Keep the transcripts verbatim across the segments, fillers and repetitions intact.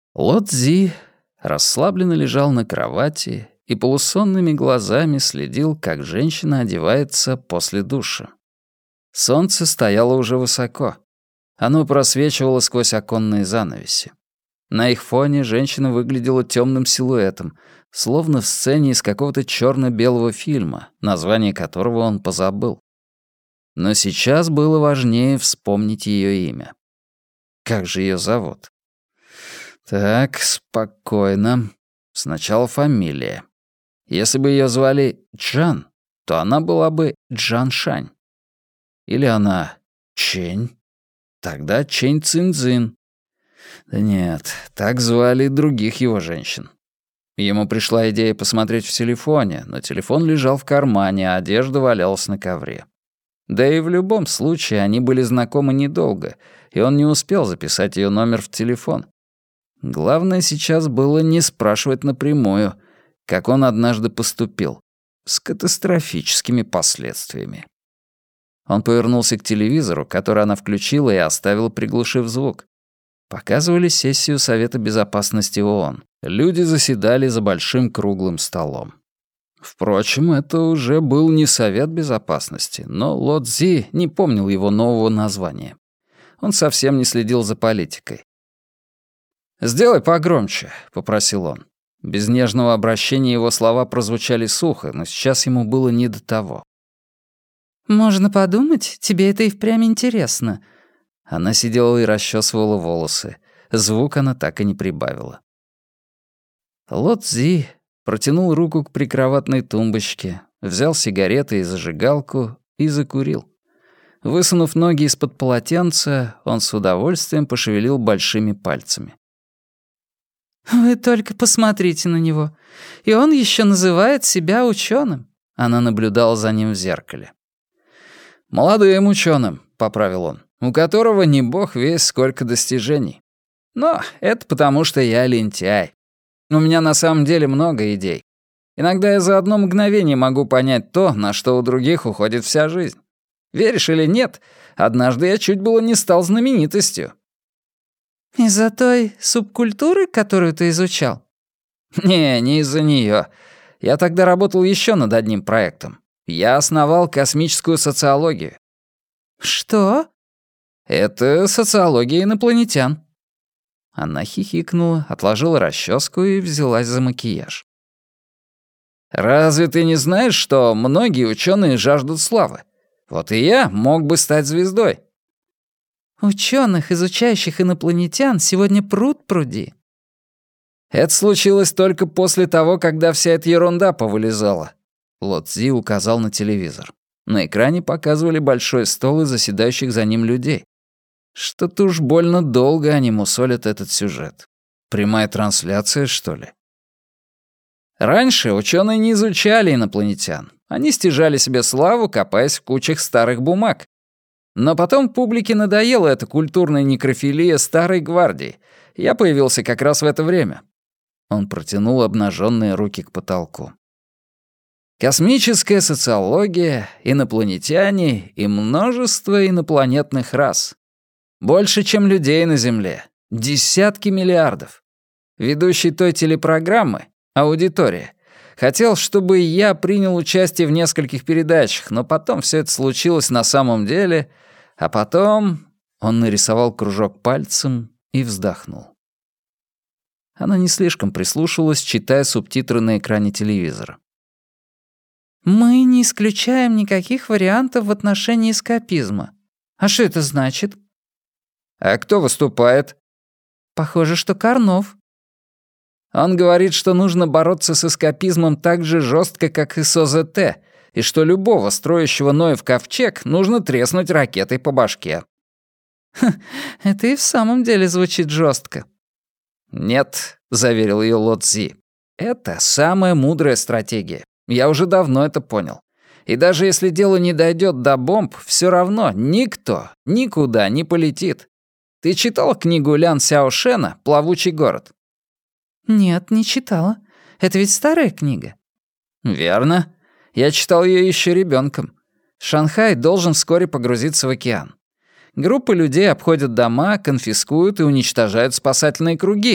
Ло Цзи расслабленно лежал на кровати и полусонными глазами следил, как женщина одевается после душа. Солнце стояло уже высоко. Оно просвечивало сквозь оконные занавеси. На их фоне женщина выглядела темным силуэтом, словно в сцене из какого-то черно-белого фильма, название которого он позабыл. Но сейчас было важнее вспомнить ее имя. Как же ее зовут? Так, спокойно. Сначала фамилия. Если бы ее звали Джан, то она была бы Джан Шань. Или она Чэнь. Тогда Чэнь Цинцзин. Да нет, так звали других его женщин. Ему пришла идея посмотреть в телефоне, но телефон лежал в кармане, а одежда валялась на ковре. Да и в любом случае они были знакомы недолго, и он не успел записать ее номер в телефон. Главное сейчас было не спрашивать напрямую, как он однажды поступил, с катастрофическими последствиями. Он повернулся к телевизору, который она включила, и оставил, приглушив звук. Показывали сессию Совета Безопасности ООН. Люди заседали за большим круглым столом. Впрочем, это уже был не Совет Безопасности, но Ло Цзи не помнил его нового названия. Он совсем не следил за политикой. «Сделай погромче», — попросил он. Без нежного обращения его слова прозвучали сухо, но сейчас ему было не до того. «Можно подумать, тебе это и впрямь интересно». Она сидела и расчесывала волосы. Звук она так и не прибавила. Ло Цзи протянул руку к прикроватной тумбочке, взял сигареты и зажигалку и закурил. Высунув ноги из-под полотенца, он с удовольствием пошевелил большими пальцами. «Вы только посмотрите на него. И он еще называет себя ученым». Она наблюдала за ним в зеркале. «Молодым ученым», — поправил он, «у которого не бог весть сколько достижений. Но это потому, что я лентяй. У меня на самом деле много идей. Иногда я за одно мгновение могу понять то, на что у других уходит вся жизнь. Веришь или нет, однажды я чуть было не стал знаменитостью». «Из-за той субкультуры, которую ты изучал?» «Не, не из-за неё. Я тогда работал ещё над одним проектом. Я основал космическую социологию». «Что?» «Это социология инопланетян». Она хихикнула, отложила расческу и взялась за макияж. «Разве ты не знаешь, что многие ученые жаждут славы? Вот и я мог бы стать звездой». «Ученых, изучающих инопланетян, сегодня пруд-пруди». «Это случилось только после того, когда вся эта ерунда повылезала». Ло Цзи указал на телевизор. На экране показывали большой стол и заседающих за ним людей. Что-то уж больно долго они мусолят этот сюжет. Прямая трансляция, что ли? Раньше ученые не изучали инопланетян. Они стяжали себе славу, копаясь в кучах старых бумаг. Но потом публике надоела эта культурная некрофилия старой гвардии. Я появился как раз в это время. Он протянул обнаженные руки к потолку. Космическая социология, инопланетяне и множество инопланетных рас. Больше, чем людей на Земле. Десятки миллиардов. Ведущий той телепрограммы, аудитория, хотел, чтобы я принял участие в нескольких передачах, но потом все это случилось на самом деле, а потом он нарисовал кружок пальцем и вздохнул. Она не слишком прислушивалась, читая субтитры на экране телевизора. «Мы не исключаем никаких вариантов в отношении эскапизма. А что это значит?» «А кто выступает?» «Похоже, что Карнов». «Он говорит, что нужно бороться с эскапизмом так же жестко, как и с О Зэ Тэ, и что любого строящего Ноев ковчег нужно треснуть ракетой по башке». Ха, это и в самом деле звучит жестко. «Нет», — заверил ее Ло Цзи, — «это самая мудрая стратегия. Я уже давно это понял. И даже если дело не дойдет до бомб, все равно никто никуда не полетит. Ты читал книгу Лян Сяошена «Плавучий город»?» «Нет, не читала. Это ведь старая книга». «Верно. Я читал ее еще ребенком. Шанхай должен вскоре погрузиться в океан. Группы людей обходят дома, конфискуют и уничтожают спасательные круги,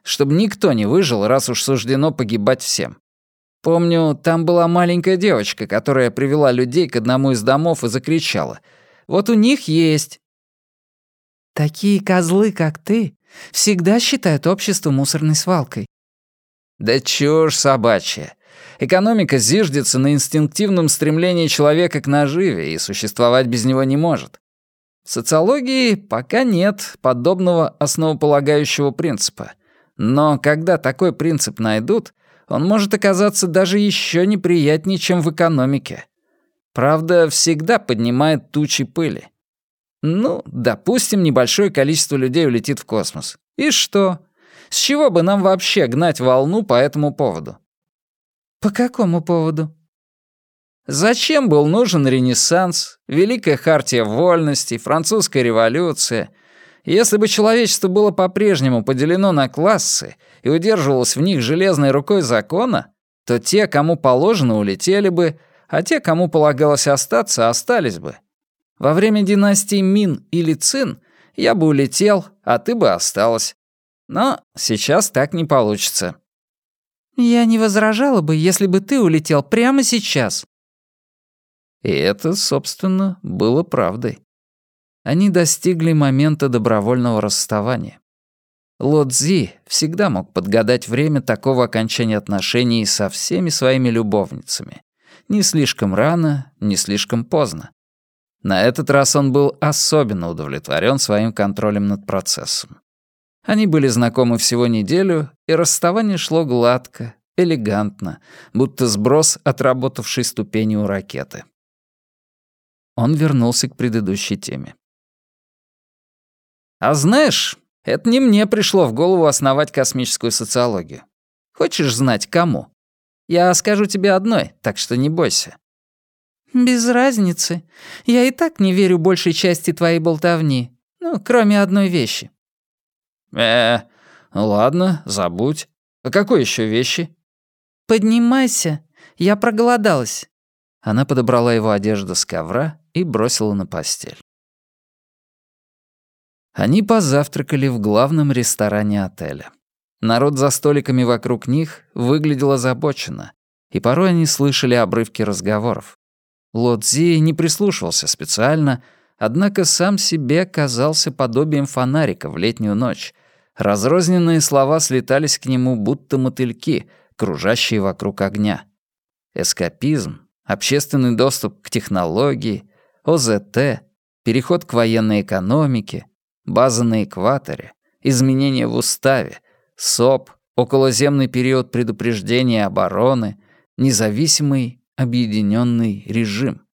чтобы никто не выжил, раз уж суждено погибать всем. Помню, там была маленькая девочка, которая привела людей к одному из домов и закричала: «Вот у них есть». Такие козлы, как ты, всегда считают общество мусорной свалкой. Да чушь собачья. Экономика зиждется на инстинктивном стремлении человека к наживе и существовать без него не может. В социологии пока нет подобного основополагающего принципа. Но когда такой принцип найдут, он может оказаться даже еще неприятнее, чем в экономике. Правда, всегда поднимает тучи пыли. Ну, допустим, небольшое количество людей улетит в космос. И что? С чего бы нам вообще гнать волну по этому поводу? По какому поводу? Зачем был нужен Ренессанс, Великая Хартия Вольностей, Французская революция? Если бы человечество было по-прежнему поделено на классы и удерживалось в них железной рукой закона, то те, кому положено, улетели бы, а те, кому полагалось остаться, остались бы. Во время династий Мин или Цин я бы улетел, а ты бы осталась. Но сейчас так не получится. Я не возражала бы, если бы ты улетел прямо сейчас. И это, собственно, было правдой. Они достигли момента добровольного расставания. Ло Цзи всегда мог подгадать время такого окончания отношений со всеми своими любовницами. Не слишком рано, не слишком поздно. На этот раз он был особенно удовлетворен своим контролем над процессом. Они были знакомы всего неделю, и расставание шло гладко, элегантно, будто сброс отработавшей ступени у ракеты. Он вернулся к предыдущей теме. «А знаешь, это не мне пришло в голову основать космическую социологию. Хочешь знать, кому? Я скажу тебе одной, так что не бойся». «Без разницы. Я и так не верю большей части твоей болтовни. Ну, кроме одной вещи». «Э, ладно, забудь. А какой еще вещи?» «Поднимайся. Я проголодалась». Она подобрала его одежду с ковра и бросила на постель. Они позавтракали в главном ресторане отеля. Народ за столиками вокруг них выглядел озабоченно, и порой они слышали обрывки разговоров. Ло Цзи не прислушивался специально, однако сам себе казался подобием фонарика в летнюю ночь. Разрозненные слова слетались к нему, будто мотыльки, кружащие вокруг огня. Эскапизм, общественный доступ к технологии, О Зэ Тэ, переход к военной экономике, база на экваторе, изменения в уставе, СОП, околоземный период предупреждения и обороны, независимый объединенный режим.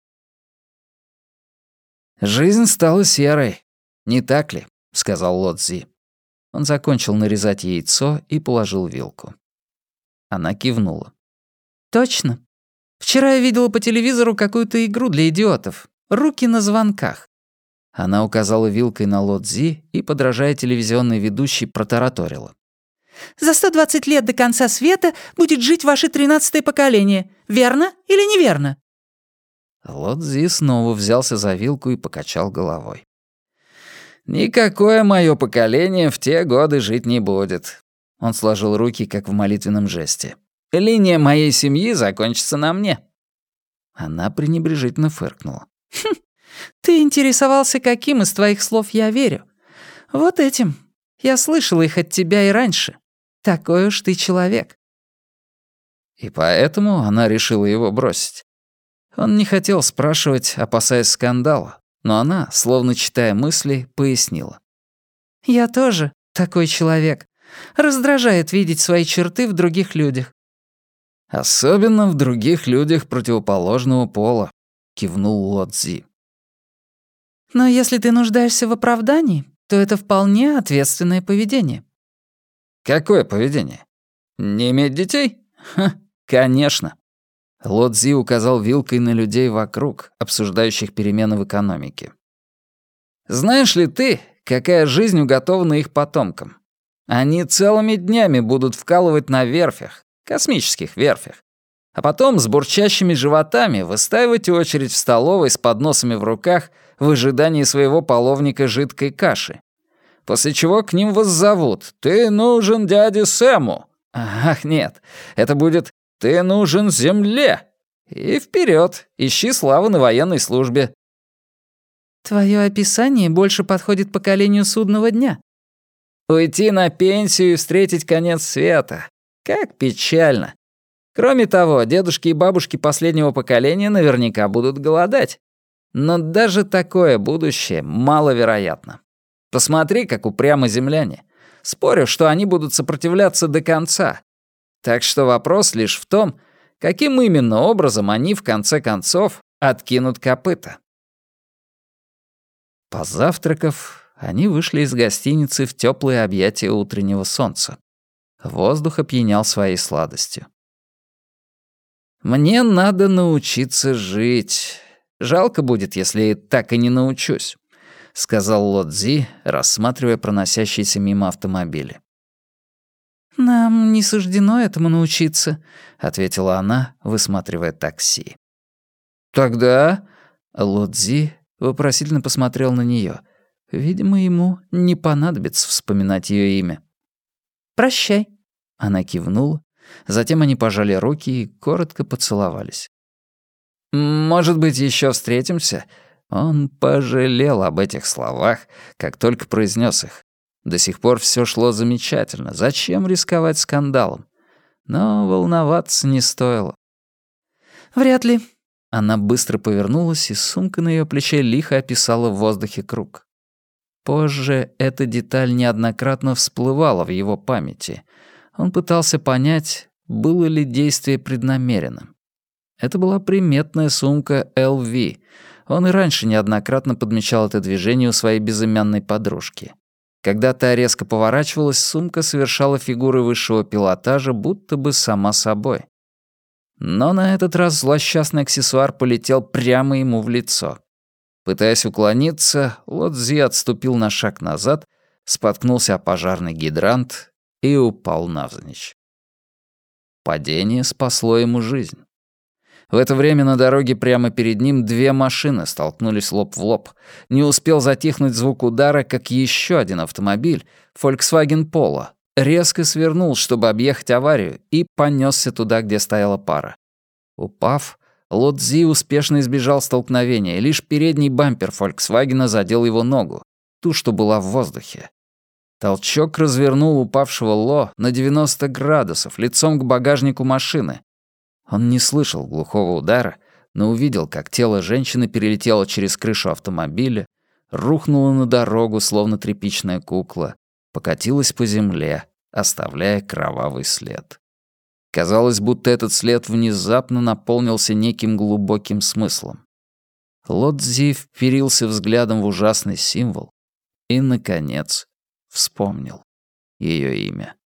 «Жизнь стала серой, не так ли?» — сказал Ло Цзи. Он закончил нарезать яйцо и положил вилку. Она кивнула. «Точно. Вчера я видела по телевизору какую-то игру для идиотов. Руки на звонках». Она указала вилкой на Ло Цзи и, подражая телевизионной ведущей, протараторила. «За сто двадцать лет до конца света будет жить ваше тринадцатое поколение. Верно или неверно?» Ло Цзи снова взялся за вилку и покачал головой. «Никакое мое поколение в те годы жить не будет». Он сложил руки, как в молитвенном жесте. «Линия моей семьи закончится на мне». Она пренебрежительно фыркнула. «Хм, ты интересовался, каким из твоих слов я верю. Вот этим. Я слышала их от тебя и раньше. Такой уж ты человек». И поэтому она решила его бросить. Он не хотел спрашивать, опасаясь скандала, но она, словно читая мысли, пояснила. «Я тоже такой человек. Раздражает видеть свои черты в других людях». «Особенно в других людях противоположного пола», — кивнул Ло Цзи. «Но если ты нуждаешься в оправдании, то это вполне ответственное поведение». «Какое поведение? Не иметь детей? Ха, конечно». Ло Цзи указал вилкой на людей вокруг, обсуждающих перемены в экономике. «Знаешь ли ты, какая жизнь уготована их потомкам? Они целыми днями будут вкалывать на верфях, космических верфях, а потом с бурчащими животами выстаивать очередь в столовой с подносами в руках в ожидании своего половника жидкой каши. после чего к ним воззовут «Ты нужен дяде Сэму». Ах, нет, это будет «Ты нужен земле». И вперед, ищи славы на военной службе. Твое описание больше подходит поколению судного дня. Уйти на пенсию и встретить конец света. Как печально. Кроме того, дедушки и бабушки последнего поколения наверняка будут голодать. Но даже такое будущее маловероятно. Посмотри, как упрямы земляне. Спорю, что они будут сопротивляться до конца. Так что вопрос лишь в том, каким именно образом они, в конце концов, откинут копыта. Позавтракав, они вышли из гостиницы в теплые объятия утреннего солнца. Воздух опьянял своей сладостью. «Мне надо научиться жить. Жалко будет, если так и не научусь», — сказал Ло Цзи, рассматривая проносящиеся мимо автомобили. «Нам не суждено этому научиться», — ответила она, высматривая такси. «Тогда...» — Ло Цзи вопросительно посмотрел на неё. Видимо, ему не понадобится вспоминать её имя. «Прощай». Она кивнула, затем они пожали руки и коротко поцеловались. «Может быть, ещё встретимся?» Он пожалел об этих словах, как только произнёс их. До сих пор всё шло замечательно. Зачем рисковать скандалом? Но волноваться не стоило. «Вряд ли». Она быстро повернулась, и сумка на её плече лихо описала в воздухе круг. Позже эта деталь неоднократно всплывала в его памяти. Он пытался понять, было ли действие преднамеренным. Это была приметная сумка эл ви. Он и раньше неоднократно подмечал это движение у своей безымянной подружки. Когда та резко поворачивалась, сумка совершала фигуры высшего пилотажа, будто бы сама собой. Но на этот раз злосчастный аксессуар полетел прямо ему в лицо. Пытаясь уклониться, Ло Цзи отступил на шаг назад, споткнулся о пожарный гидрант и упал навзничь. Падение спасло ему жизнь. В это время на дороге прямо перед ним две машины столкнулись лоб в лоб. Не успел затихнуть звук удара, как еще один автомобиль, Volkswagen Polo, резко свернул, чтобы объехать аварию, и понесся туда, где стояла пара. Упав, Ло Цзи успешно избежал столкновения, и лишь передний бампер «Фольксвагена» задел его ногу, ту, что была в воздухе. Толчок развернул упавшего Ло на девяносто градусов, лицом к багажнику машины. Он не слышал глухого удара, но увидел, как тело женщины перелетело через крышу автомобиля, рухнуло на дорогу, словно тряпичная кукла, покатилось по земле, оставляя кровавый след. Казалось, будто этот след внезапно наполнился неким глубоким смыслом. Ло Цзи вперился взглядом в ужасный символ и, наконец, вспомнил ее имя.